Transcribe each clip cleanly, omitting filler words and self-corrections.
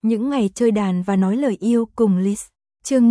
Những ngày chơi đàn và nói lời yêu cùng Liz. Chương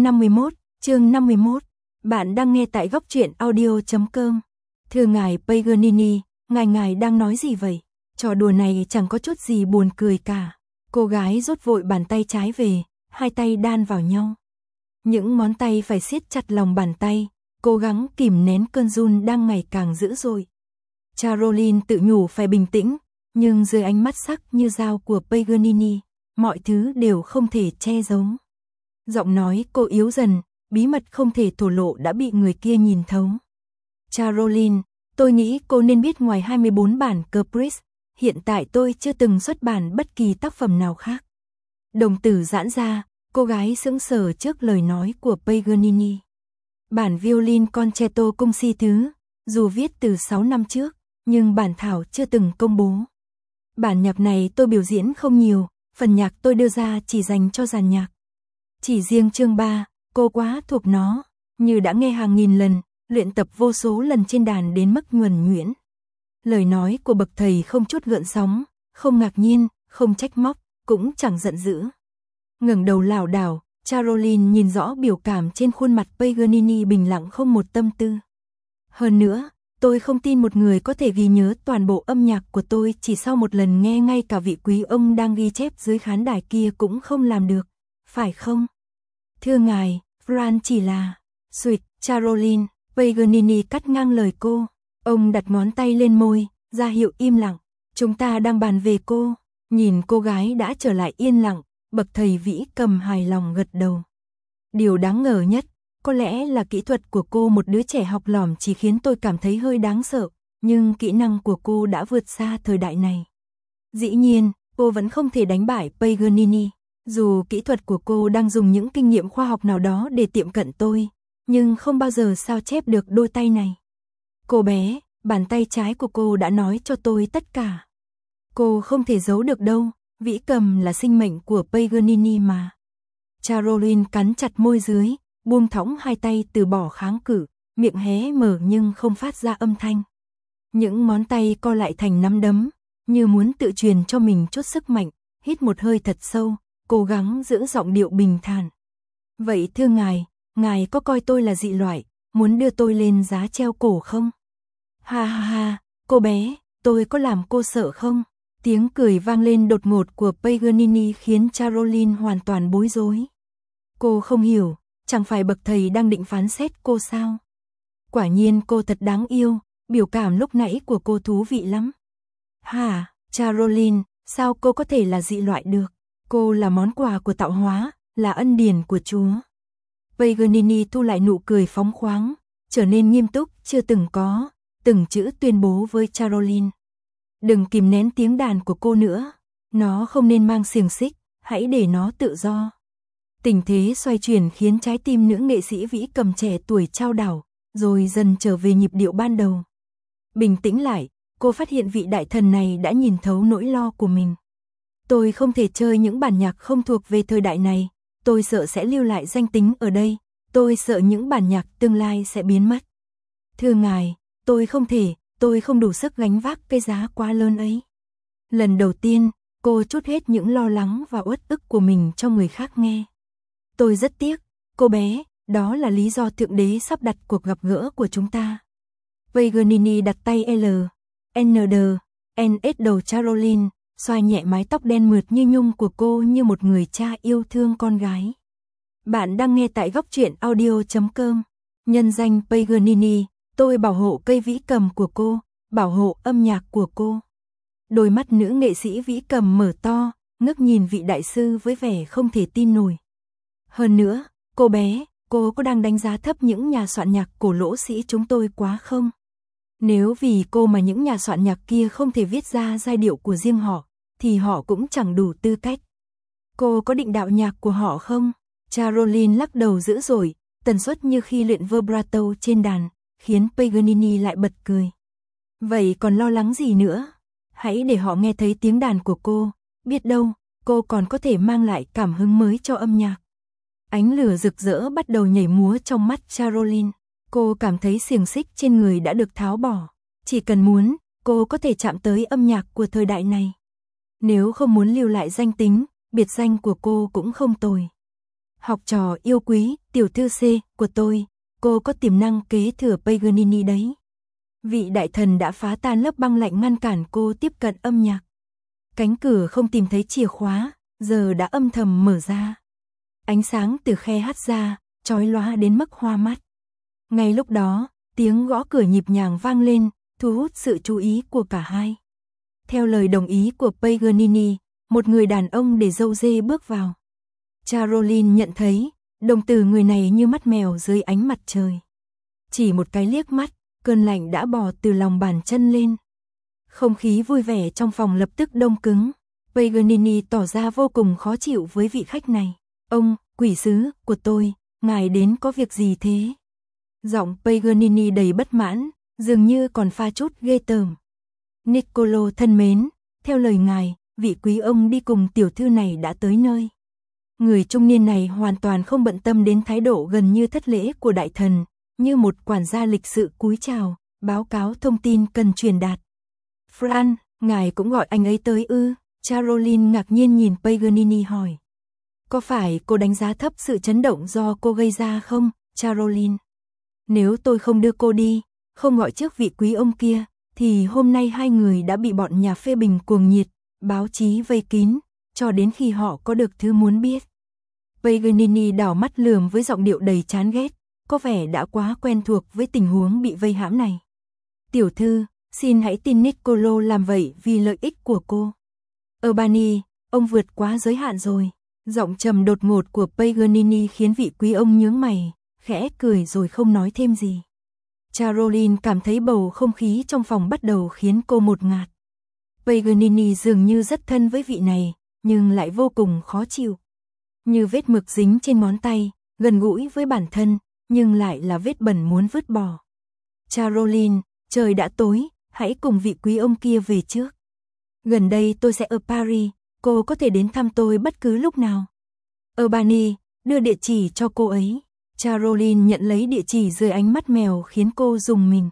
51. Bạn đang nghe tại góc truyện audio.com. Thưa ngài Paganini, ngài đang nói gì vậy? Trò đùa này chẳng có chút gì buồn cười cả. Cô gái rút vội bàn tay trái về, hai tay đan vào nhau. Những ngón tay phải siết chặt lòng bàn tay, cố gắng kìm nén cơn run đang ngày càng dữ dội. Caroline tự nhủ phải bình tĩnh, nhưng dưới ánh mắt sắc như dao của Paganini, mọi thứ đều không thể che giấu. Giọng nói cô yếu dần, bí mật không thể thổ lộ đã bị người kia nhìn thấu. Caroline, tôi nghĩ cô nên biết ngoài 24 bản Caprice, hiện tại tôi chưa từng xuất bản bất kỳ tác phẩm nào khác. Đồng tử giãn ra, cô gái sững sờ trước lời nói của Paganini. Bản violin concerto cung si thứ, dù viết từ 6 năm trước, nhưng bản thảo chưa từng công bố. Bản nhạc này tôi biểu diễn không nhiều, phần nhạc tôi đưa ra chỉ dành cho dàn nhạc. Chỉ riêng chương 3, cô quá thuộc nó, như đã nghe hàng nghìn lần, luyện tập vô số lần trên đàn đến mức nhuần nhuyễn. Lời nói của bậc thầy không chút gợn sóng, không ngạc nhiên, không trách móc, cũng chẳng giận dữ. Ngẩng đầu lảo đảo, Caroline nhìn rõ biểu cảm trên khuôn mặt Paganini bình lặng không một tâm tư. Hơn nữa, tôi không tin một người có thể ghi nhớ toàn bộ âm nhạc của tôi chỉ sau một lần nghe, ngay cả vị quý ông đang ghi chép dưới khán đài kia cũng không làm được, phải không? Thưa ngài, Fran chỉ là... Sweet, Caroline, Paganini cắt ngang lời cô. Ông đặt ngón tay lên môi, ra hiệu im lặng. Chúng ta đang bàn về cô. Nhìn cô gái đã trở lại yên lặng, bậc thầy vĩ cầm hài lòng gật đầu. Điều đáng ngờ nhất, có lẽ là kỹ thuật của cô, một đứa trẻ học lỏm chỉ khiến tôi cảm thấy hơi đáng sợ, nhưng kỹ năng của cô đã vượt xa thời đại này. Dĩ nhiên, cô vẫn không thể đánh bại Paganini, dù kỹ thuật của cô đang dùng những kinh nghiệm khoa học nào đó để tiệm cận tôi, nhưng không bao giờ sao chép được đôi tay này. Cô bé, bàn tay trái của cô đã nói cho tôi tất cả. Cô không thể giấu được đâu, vĩ cầm là sinh mệnh của Paganini mà. Caroline cắn chặt môi dưới, buông thõng hai tay từ bỏ kháng cự, miệng hé mở nhưng không phát ra âm thanh. Những ngón tay co lại thành nắm đấm, như muốn tự truyền cho mình chút sức mạnh, hít một hơi thật sâu, cố gắng giữ giọng điệu bình thản. Vậy thưa ngài có coi tôi là dị loại, muốn đưa tôi lên giá treo cổ không? Ha ha ha, cô bé, tôi có làm cô sợ không? Tiếng cười vang lên đột ngột của Paganini khiến Caroline hoàn toàn bối rối. Cô không hiểu, chẳng phải bậc thầy đang định phán xét cô sao? Quả nhiên cô thật đáng yêu, biểu cảm lúc nãy của cô thú vị lắm. Hả, Caroline, sao cô có thể là dị loại được? Cô là món quà của tạo hóa, là ân điển của Chúa. Paganini thu lại nụ cười phóng khoáng, trở nên nghiêm túc chưa từng có, từng chữ tuyên bố với Caroline. Đừng kìm nén tiếng đàn của cô nữa, nó không nên mang xiềng xích, hãy để nó tự do. Tình thế xoay chuyển khiến trái tim nữ nghệ sĩ vĩ cầm trẻ tuổi chao đảo, rồi dần trở về nhịp điệu ban đầu. Bình tĩnh lại, cô phát hiện vị đại thần này đã nhìn thấu nỗi lo của mình. Tôi không thể chơi những bản nhạc không thuộc về thời đại này, tôi sợ sẽ lưu lại danh tính ở đây, tôi sợ những bản nhạc tương lai sẽ biến mất. Thưa ngài, tôi không đủ sức gánh vác cái giá quá lớn ấy. Lần đầu tiên, cô trút hết những lo lắng và uất ức của mình cho người khác nghe. Tôi rất tiếc, cô bé, đó là lý do Thượng Đế sắp đặt cuộc gặp gỡ của chúng ta. Paganini đặt tay NS đầu Caroline, xoa nhẹ mái tóc đen mượt như nhung của cô như một người cha yêu thương con gái. Bạn đang nghe tại góc truyện audio.com. Nhân danh Paganini, tôi bảo hộ cây vĩ cầm của cô, bảo hộ âm nhạc của cô. Đôi mắt nữ nghệ sĩ vĩ cầm mở to, ngước nhìn vị đại sư với vẻ không thể tin nổi. Hơn nữa, cô bé, cô có đang đánh giá thấp những nhà soạn nhạc cổ lỗ sĩ chúng tôi quá không? Nếu vì cô mà những nhà soạn nhạc kia không thể viết ra giai điệu của riêng họ, thì họ cũng chẳng đủ tư cách. Cô có định đạo nhạc của họ không? Caroline lắc đầu dữ dội, tần suất như khi luyện vibrato trên đàn, khiến Paganini lại bật cười. Vậy còn lo lắng gì nữa? Hãy để họ nghe thấy tiếng đàn của cô, biết đâu, cô còn có thể mang lại cảm hứng mới cho âm nhạc. Ánh lửa rực rỡ bắt đầu nhảy múa trong mắt Caroline. Cô cảm thấy xiềng xích trên người đã được tháo bỏ. Chỉ cần muốn, cô có thể chạm tới âm nhạc của thời đại này. Nếu không muốn lưu lại danh tính, biệt danh của cô cũng không tồi. Học trò yêu quý, tiểu thư C của tôi, cô có tiềm năng kế thừa Paganini đấy. Vị đại thần đã phá tan lớp băng lạnh ngăn cản cô tiếp cận âm nhạc. Cánh cửa không tìm thấy chìa khóa, giờ đã âm thầm mở ra. Ánh sáng từ khe hắt ra, chói lóa đến mức hoa mắt. Ngay lúc đó, tiếng gõ cửa nhịp nhàng vang lên, thu hút sự chú ý của cả hai. Theo lời đồng ý của Paganini, một người đàn ông để râu dê bước vào. Caroline nhận thấy, đồng tử người này như mắt mèo dưới ánh mặt trời. Chỉ một cái liếc mắt, cơn lạnh đã bò từ lòng bàn chân lên. Không khí vui vẻ trong phòng lập tức đông cứng. Paganini tỏ ra vô cùng khó chịu với vị khách này. Ông, quỷ sứ của tôi, ngài đến có việc gì thế? Giọng Paganini đầy bất mãn, dường như còn pha chút ghê tởm. Niccolo thân mến, theo lời ngài, vị quý ông đi cùng tiểu thư này đã tới nơi. Người trung niên này hoàn toàn không bận tâm đến thái độ gần như thất lễ của đại thần, như một quản gia lịch sự cúi chào, báo cáo thông tin cần truyền đạt. Fran, ngài cũng gọi anh ấy tới ư? Caroline ngạc nhiên nhìn Paganini hỏi. Có phải cô đánh giá thấp sự chấn động do cô gây ra không, Caroline? Nếu tôi không đưa cô đi, không gọi trước vị quý ông kia, thì hôm nay hai người đã bị bọn nhà phê bình cuồng nhiệt, báo chí vây kín, cho đến khi họ có được thứ muốn biết. Paganini đảo mắt lườm với giọng điệu đầy chán ghét, có vẻ đã quá quen thuộc với tình huống bị vây hãm này. Tiểu thư, xin hãy tin Niccolo làm vậy vì lợi ích của cô. Urbani, ông vượt quá giới hạn rồi. Giọng trầm đột ngột của Paganini khiến vị quý ông nhướng mày, khẽ cười rồi không nói thêm gì. Caroline cảm thấy bầu không khí trong phòng bắt đầu khiến cô ngột ngạt. Paganini dường như rất thân với vị này, nhưng lại vô cùng khó chịu. Như vết mực dính trên ngón tay, gần gũi với bản thân, nhưng lại là vết bẩn muốn vứt bỏ. Caroline, trời đã tối, hãy cùng vị quý ông kia về trước. Gần đây tôi sẽ ở Paris, cô có thể đến thăm tôi bất cứ lúc nào. Urbani, đưa địa chỉ cho cô ấy. Caroline nhận lấy địa chỉ dưới ánh mắt mèo khiến cô rùng mình.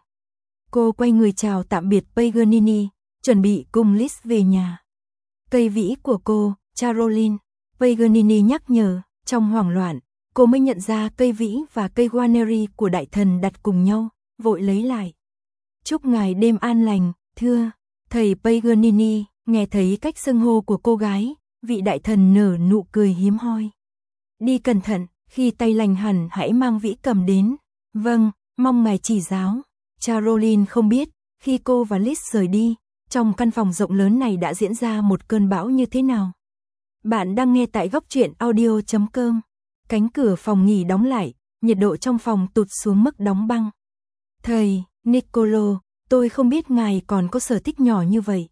Cô quay người chào tạm biệt Paganini, chuẩn bị cùng Liz về nhà. Cây vĩ của cô, Caroline, Paganini nhắc nhở, trong hoảng loạn, cô mới nhận ra cây vĩ và cây Guarneri của đại thần đặt cùng nhau, vội lấy lại. Chúc ngài đêm an lành, thưa, thầy Paganini. Nghe thấy cách xưng hô của cô gái, vị đại thần nở nụ cười hiếm hoi. Đi cẩn thận, khi tay lành hẳn hãy mang vĩ cầm đến. Vâng, mong ngài chỉ giáo. Caroline không biết, khi cô và Liz rời đi, trong căn phòng rộng lớn này đã diễn ra một cơn bão như thế nào. Bạn đang nghe tại góc truyện audio.com. Cánh cửa phòng nghỉ đóng lại, nhiệt độ trong phòng tụt xuống mức đóng băng. Thầy, Niccolo, tôi không biết ngài còn có sở thích nhỏ như vậy.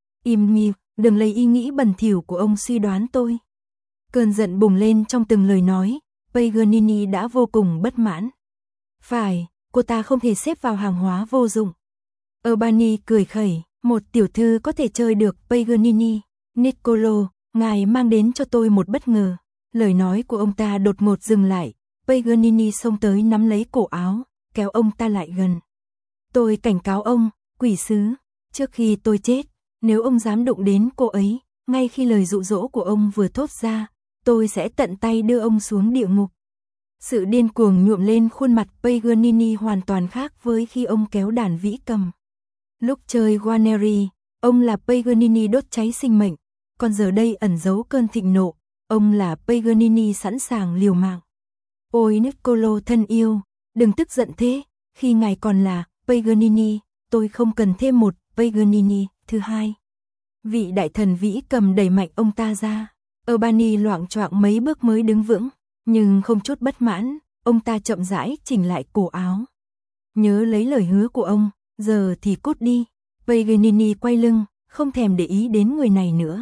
Im miệng, đừng lấy ý nghĩ bẩn thỉu của ông suy đoán tôi. Cơn giận bùng lên trong từng lời nói, Paganini đã vô cùng bất mãn. Phải, cô ta không thể xếp vào hàng hóa vô dụng. Urbani cười khẩy, một tiểu thư có thể chơi được Paganini. Niccolo, ngài mang đến cho tôi một bất ngờ. Lời nói của ông ta đột ngột dừng lại, Paganini xông tới nắm lấy cổ áo, kéo ông ta lại gần. Tôi cảnh cáo ông, quỷ sứ, trước khi tôi chết, nếu ông dám đụng đến cô ấy, ngay khi lời dụ dỗ của ông vừa thốt ra, tôi sẽ tận tay đưa ông xuống địa ngục. Sự điên cuồng nhuộm lên khuôn mặt Paganini hoàn toàn khác với khi ông kéo đàn vĩ cầm. Lúc chơi Guarneri, ông là Paganini đốt cháy sinh mệnh, còn giờ đây ẩn giấu cơn thịnh nộ, ông là Paganini sẵn sàng liều mạng. Ôi Niccolo thân yêu, đừng tức giận thế, khi ngài còn là Paganini, tôi không cần thêm một Paganini thứ hai. Vị đại thần vĩ cầm đẩy mạnh ông ta ra. Urbani loạng choạng mấy bước mới đứng vững, nhưng không chút bất mãn, ông ta chậm rãi chỉnh lại cổ áo. Nhớ lấy lời hứa của ông, giờ thì cút đi. Paganini quay lưng, không thèm để ý đến người này nữa.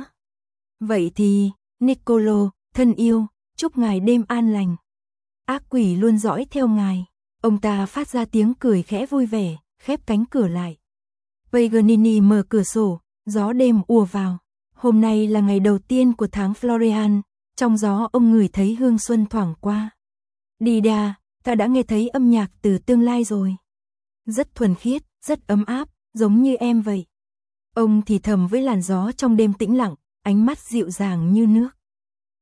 Vậy thì, Niccolo, thân yêu, chúc ngài đêm an lành. Ác quỷ luôn dõi theo ngài. Ông ta phát ra tiếng cười khẽ vui vẻ, khép cánh cửa lại. Paganini mở cửa sổ, gió đêm ùa vào. Hôm nay là ngày đầu tiên của tháng Florian, trong gió ông ngửi thấy hương xuân thoảng qua. Đi đà, ta đã nghe thấy âm nhạc từ tương lai rồi. Rất thuần khiết, rất ấm áp, giống như em vậy. Ông thì thầm với làn gió trong đêm tĩnh lặng, ánh mắt dịu dàng như nước.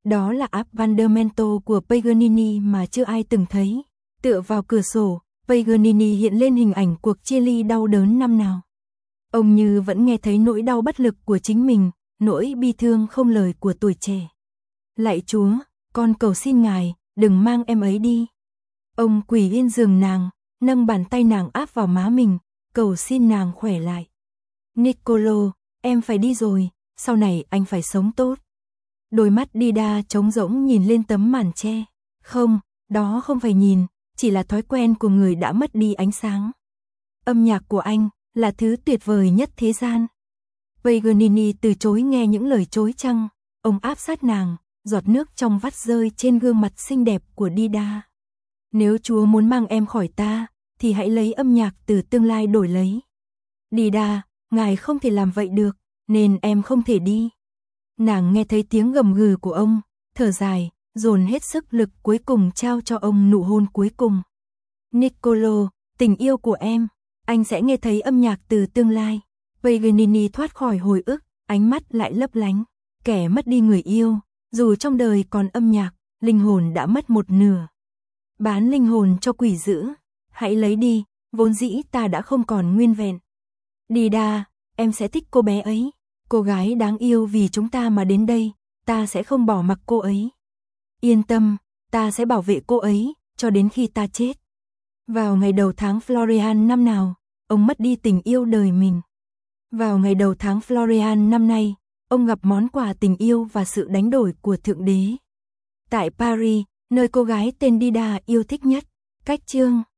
Đó là áp Vandamento của Paganini mà chưa ai từng thấy. Tựa vào cửa sổ, Paganini hiện lên hình ảnh cuộc chia ly đau đớn năm nào. Ông như vẫn nghe thấy nỗi đau bất lực của chính mình, nỗi bi thương không lời của tuổi trẻ. Lạy Chúa, con cầu xin Ngài, đừng mang em ấy đi. Ông quỳ yên giường nàng, nâng bàn tay nàng áp vào má mình, cầu xin nàng khỏe lại. Niccolo, em phải đi rồi, sau này anh phải sống tốt. Đôi mắt Dida trống rỗng nhìn lên tấm màn che. Không, đó không phải nhìn, chỉ là thói quen của người đã mất đi ánh sáng. Âm nhạc của anh là thứ tuyệt vời nhất thế gian. Paganini từ chối nghe những lời chối chăng, ông áp sát nàng, giọt nước trong vắt rơi trên gương mặt xinh đẹp của Dida. Nếu Chúa muốn mang em khỏi ta, thì hãy lấy âm nhạc từ tương lai đổi lấy. Dida, Ngài không thể làm vậy được, nên em không thể đi. Nàng nghe thấy tiếng gầm gừ của ông, thở dài, dồn hết sức lực cuối cùng trao cho ông nụ hôn cuối cùng. Niccolo, tình yêu của em, anh sẽ nghe thấy âm nhạc từ tương lai. Paganini thoát khỏi hồi ức, ánh mắt lại lấp lánh. Kẻ mất đi người yêu, dù trong đời còn âm nhạc, linh hồn đã mất một nửa. Bán linh hồn cho quỷ dữ, hãy lấy đi, vốn dĩ ta đã không còn nguyên vẹn. Dida, em sẽ thích cô bé ấy, cô gái đáng yêu vì chúng ta mà đến đây, ta sẽ không bỏ mặc cô ấy. Yên tâm, ta sẽ bảo vệ cô ấy, cho đến khi ta chết. Vào ngày đầu tháng Florian năm nào, ông mất đi tình yêu đời mình. Vào ngày đầu tháng Florian năm nay, ông gặp món quà tình yêu và sự đánh đổi của Thượng Đế. Tại Paris, nơi cô gái tên Dida yêu thích nhất, cách chương